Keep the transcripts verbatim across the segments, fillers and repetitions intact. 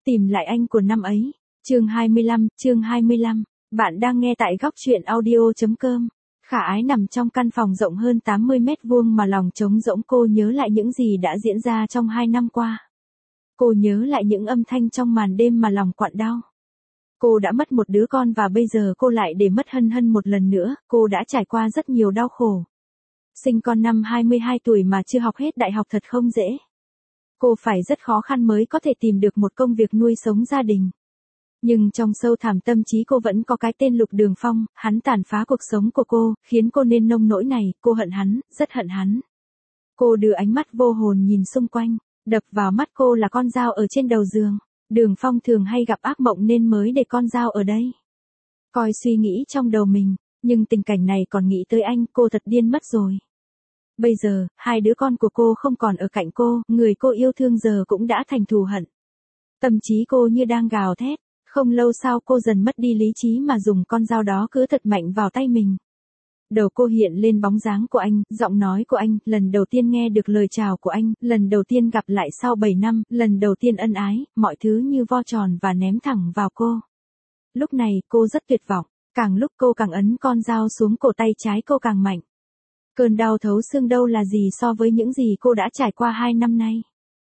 Tìm lại anh của năm ấy. Chương hai mươi lăm, chương hai mươi lăm. Bạn đang nghe tại góc truyện audio.com. Khả Ái nằm trong căn phòng rộng hơn tám mươi mét vuông mà lòng trống rỗng, cô nhớ lại những gì đã diễn ra trong hai năm qua. Cô nhớ lại những âm thanh trong màn đêm mà lòng quặn đau. Cô đã mất một đứa con và bây giờ cô lại để mất Hân Hân một lần nữa, cô đã trải qua rất nhiều đau khổ. Sinh con năm hai mươi hai tuổi mà chưa học hết đại học thật không dễ. Cô phải rất khó khăn mới có thể tìm được một công việc nuôi sống gia đình. Nhưng trong sâu thẳm tâm trí cô vẫn có cái tên Lục Đường Phong, hắn tàn phá cuộc sống của cô, khiến cô nên nông nỗi này, cô hận hắn, rất hận hắn. Cô đưa ánh mắt vô hồn nhìn xung quanh, đập vào mắt cô là con dao ở trên đầu giường. Đường Phong thường hay gặp ác mộng nên mới để con dao ở đây. Coi suy nghĩ trong đầu mình, nhưng tình cảnh này còn nghĩ tới anh, cô thật điên mất rồi. Bây giờ, hai đứa con của cô không còn ở cạnh cô, người cô yêu thương giờ cũng đã thành thù hận. Tâm trí cô như đang gào thét, không lâu sau cô dần mất đi lý trí mà dùng con dao đó cứ thật mạnh vào tay mình. Đầu cô hiện lên bóng dáng của anh, giọng nói của anh, lần đầu tiên nghe được lời chào của anh, lần đầu tiên gặp lại sau bảy năm, lần đầu tiên ân ái, mọi thứ như vo tròn và ném thẳng vào cô. Lúc này, cô rất tuyệt vọng, càng lúc cô càng ấn con dao xuống cổ tay trái cô càng mạnh. Cơn đau thấu xương đâu là gì so với những gì cô đã trải qua hai năm nay.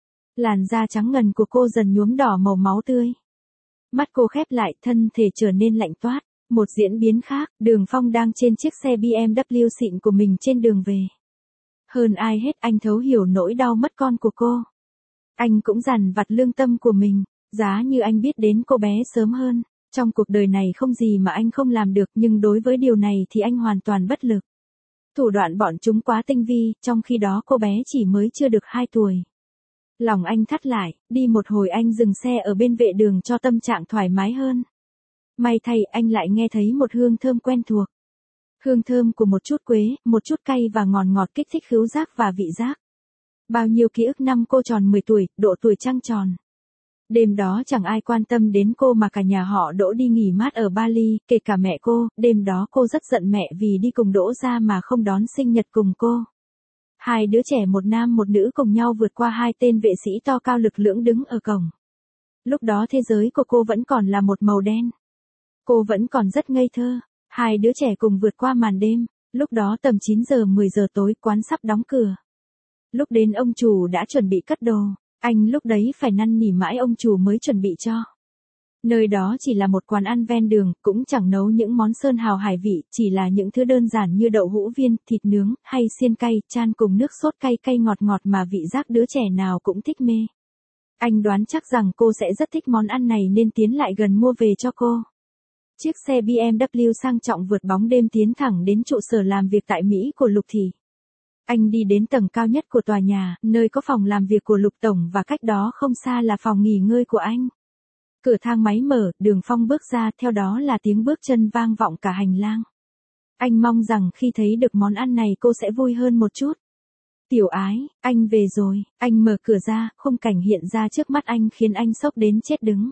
Làn da trắng ngần của cô dần nhuốm đỏ màu máu tươi. Mắt cô khép lại, thân thể trở nên lạnh toát. Một diễn biến khác, Đường Phong đang trên chiếc xe bê em vê xịn của mình trên đường về. Hơn ai hết anh thấu hiểu nỗi đau mất con của cô. Anh cũng dằn vặt lương tâm của mình, giá như anh biết đến cô bé sớm hơn. Trong cuộc đời này không gì mà anh không làm được, nhưng đối với điều này thì anh hoàn toàn bất lực. Thủ đoạn bọn chúng quá tinh vi, trong khi đó cô bé chỉ mới chưa được hai tuổi. Lòng anh thắt lại, đi một hồi anh dừng xe ở bên vệ đường cho tâm trạng thoải mái hơn. May thay anh lại nghe thấy một hương thơm quen thuộc. Hương thơm của một chút quế, một chút cay và ngọt ngọt kích thích khứu giác và vị giác. Bao nhiêu ký ức năm cô tròn mười tuổi, độ tuổi trăng tròn. Đêm đó chẳng ai quan tâm đến cô mà cả nhà họ Đỗ đi nghỉ mát ở Bali, kể cả mẹ cô. Đêm đó cô rất giận mẹ vì đi cùng Đỗ ra mà không đón sinh nhật cùng cô. Hai đứa trẻ một nam một nữ cùng nhau vượt qua hai tên vệ sĩ to cao lực lưỡng đứng ở cổng. Lúc đó thế giới của cô vẫn còn là một màu đen. Cô vẫn còn rất ngây thơ. Hai đứa trẻ cùng vượt qua màn đêm. Lúc đó tầm chín giờ mười giờ tối, quán sắp đóng cửa. Lúc đến ông chủ đã chuẩn bị cất đồ. Anh lúc đấy phải năn nỉ mãi ông chủ mới chuẩn bị cho. Nơi đó chỉ là một quán ăn ven đường, cũng chẳng nấu những món sơn hào hải vị, chỉ là những thứ đơn giản như đậu hũ viên, thịt nướng, hay xiên cay, chan cùng nước sốt cay cay ngọt ngọt mà vị giác đứa trẻ nào cũng thích mê. Anh đoán chắc rằng cô sẽ rất thích món ăn này nên tiến lại gần mua về cho cô. Chiếc xe bê em vê sang trọng vượt bóng đêm tiến thẳng đến trụ sở làm việc tại Mỹ của Lục Thị. Anh đi đến tầng cao nhất của tòa nhà, nơi có phòng làm việc của Lục Tổng và cách đó không xa là phòng nghỉ ngơi của anh. Cửa thang máy mở, Đường Phong bước ra, theo đó là tiếng bước chân vang vọng cả hành lang. Anh mong rằng khi thấy được món ăn này cô sẽ vui hơn một chút. Tiểu Ái, anh về rồi. Anh mở cửa ra, khung cảnh hiện ra trước mắt anh khiến anh sốc đến chết đứng.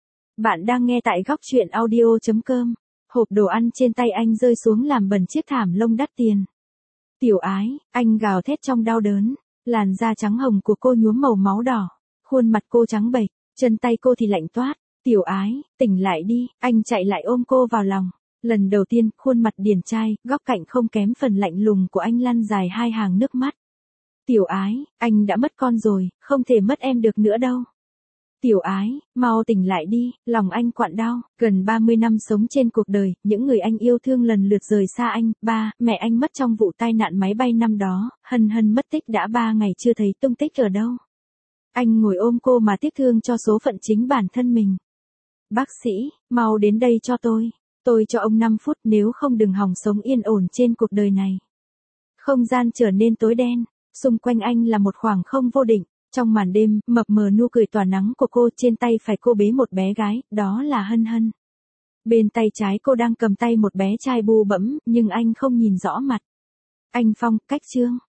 Bạn đang nghe tại góc truyện audio.com. Hộp đồ ăn trên tay anh rơi xuống làm bẩn chiếc thảm lông đắt tiền. Tiểu Ái, anh gào thét trong đau đớn. Làn da trắng hồng của cô nhuốm màu máu đỏ. Khuôn mặt cô trắng bệch, chân tay cô thì lạnh toát. Tiểu Ái, tỉnh lại đi. Anh chạy lại ôm cô vào lòng. Lần đầu tiên, khuôn mặt điển trai, góc cạnh không kém phần lạnh lùng của anh lăn dài hai hàng nước mắt. Tiểu Ái, anh đã mất con rồi, không thể mất em được nữa đâu. Tiểu Ái, mau tỉnh lại đi, lòng anh quặn đau. Gần ba mươi năm sống trên cuộc đời, những người anh yêu thương lần lượt rời xa anh. Ba, mẹ anh mất trong vụ tai nạn máy bay năm đó, Hân Hân mất tích đã ba ngày chưa thấy tung tích ở đâu. Anh ngồi ôm cô mà tiếc thương cho số phận chính bản thân mình. Bác sĩ, mau đến đây cho tôi. Tôi cho ông năm phút, nếu không đừng hòng sống yên ổn trên cuộc đời này. Không gian trở nên tối đen, xung quanh anh là một khoảng không vô định. Trong màn đêm, mập mờ nụ cười tỏa nắng của cô, trên tay phải cô bế một bé gái, đó là Hân Hân. Bên tay trái cô đang cầm tay một bé trai bu bẫm, nhưng anh không nhìn rõ mặt. Anh Phong, cách Trương.